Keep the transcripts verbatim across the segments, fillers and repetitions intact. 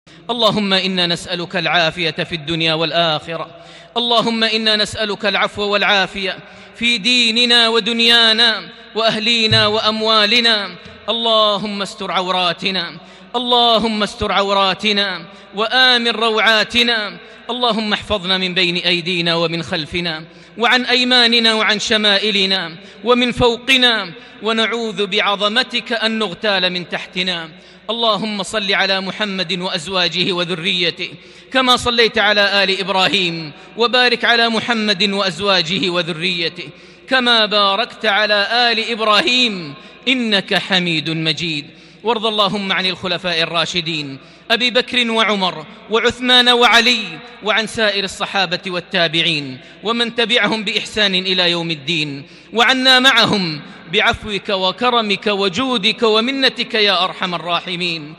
اللهم إنا نسألك العافية في الدنيا والآخرة. اللهم إنا نسألك العفو والعافية في ديننا ودنيانا وأهلينا وأموالنا. اللهم استر عوراتنا، اللهم استر عوراتنا وآمن روعاتنا. اللهم احفظنا من بين أيدينا ومن خلفنا وعن أيماننا وعن شمائلنا ومن فوقنا، ونعوذ بعظمتك أن نغتال من تحتنا. اللهم صل على محمد وأزواجه وذريته كما صليت على آل إبراهيم، وبارك على محمد وأزواجه وذريته كما باركت على آل إبراهيم إنك حميد مجيد. وارض اللهم عن الخلفاء الراشدين أبي بكر وعمر وعثمان وعلي، وعن سائر الصحابة والتابعين ومن تبعهم بإحسان إلى يوم الدين، وعنا معهم بعفوك وكرمك وجودك ومنتك يا أرحم الراحمين.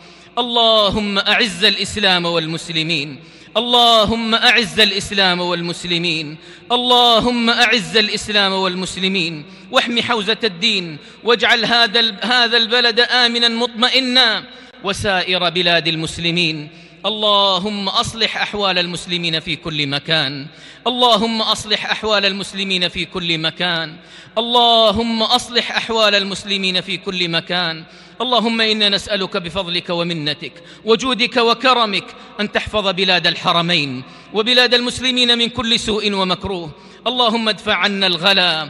اللهم أعز الإسلام والمسلمين، اللهم أعز الإسلام والمسلمين، اللهم أعز الإسلام والمسلمين، واحم حوزة الدين، واجعل هذا هذا البلد آمنا مطمئنا وسائر بلاد المسلمين. اللهم أصلح أحوال المسلمين في كل مكان، اللهم أصلح أحوال المسلمين في كل مكان، اللهم أصلح أحوال المسلمين في كل مكان. اللهم إنا نسألك بفضلك ومنتك وجودك وكرمك أن تحفظ بلاد الحرمين وبلاد المسلمين من كل سوء ومكروه. اللهم ادفع عنا الغلا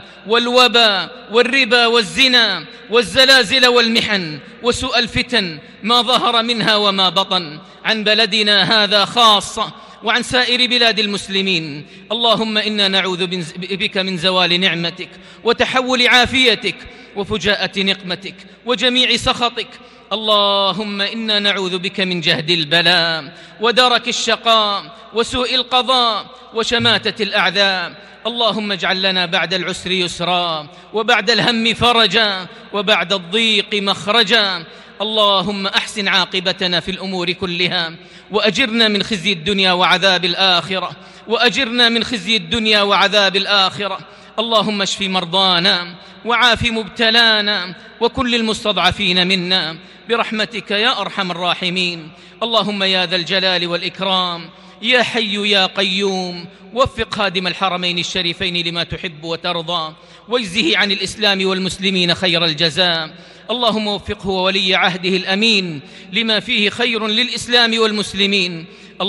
والوبا والربا والزنا والزلازل والمحن وسوء الفتن ما ظهر منها وما بطن عن بلدنا هذا خاصة وعن سائر بلاد المسلمين. اللهم إنا نعوذ بك من زوال نعمتك وتحول عافيتك وفجاءة نقمتك وجميع سخطك. اللهم إنا نعوذ بك من جهد البلاء ودرك الشقاء وسوء القضاء وشماتة الأعداء. اللهم اجعل لنا بعد العسر يسرا وبعد الهم فرجا وبعد الضيق مخرجا. اللهم أحسن عاقبتنا في الأمور كلها، وأجرنا من خزي الدنيا وعذاب الآخرة، وأجرنا من خزي الدنيا وعذاب الآخرة. اللهم اشف مرضانا وعاف مبتلانا وكل المستضعفين منا برحمتك يا أرحم الراحمين. اللهم يا ذا الجلال والإكرام يا حي يا قيوم، وفق خادم الحرمين الشريفين لما تحب وترضى، واجزه عن الإسلام والمسلمين خير الجزاء. اللهم وفقه وولي عهده الأمين لما فيه خير للإسلام والمسلمين.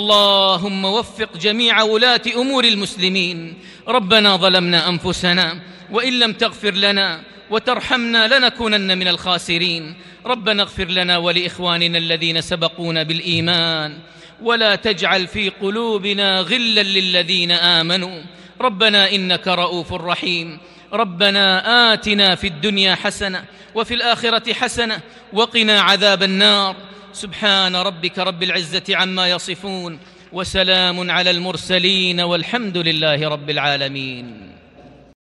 اللهم وفق جميع ولاة أمور المسلمين. ربنا ظلمنا أنفسنا وإن لم تغفر لنا وترحمنا لنكونن من الخاسرين. ربنا اغفر لنا ولإخواننا الذين سبقونا بالإيمان، ولا تجعل في قلوبنا غلا للذين آمنوا. ربنا إنك رؤوف رحيم. ربنا آتنا في الدنيا حسنة وفي الآخرة حسنة وقنا عذاب النار. سبحان ربك رب العزة عما يصفون، وسلام على المرسلين، والحمد لله رب العالمين.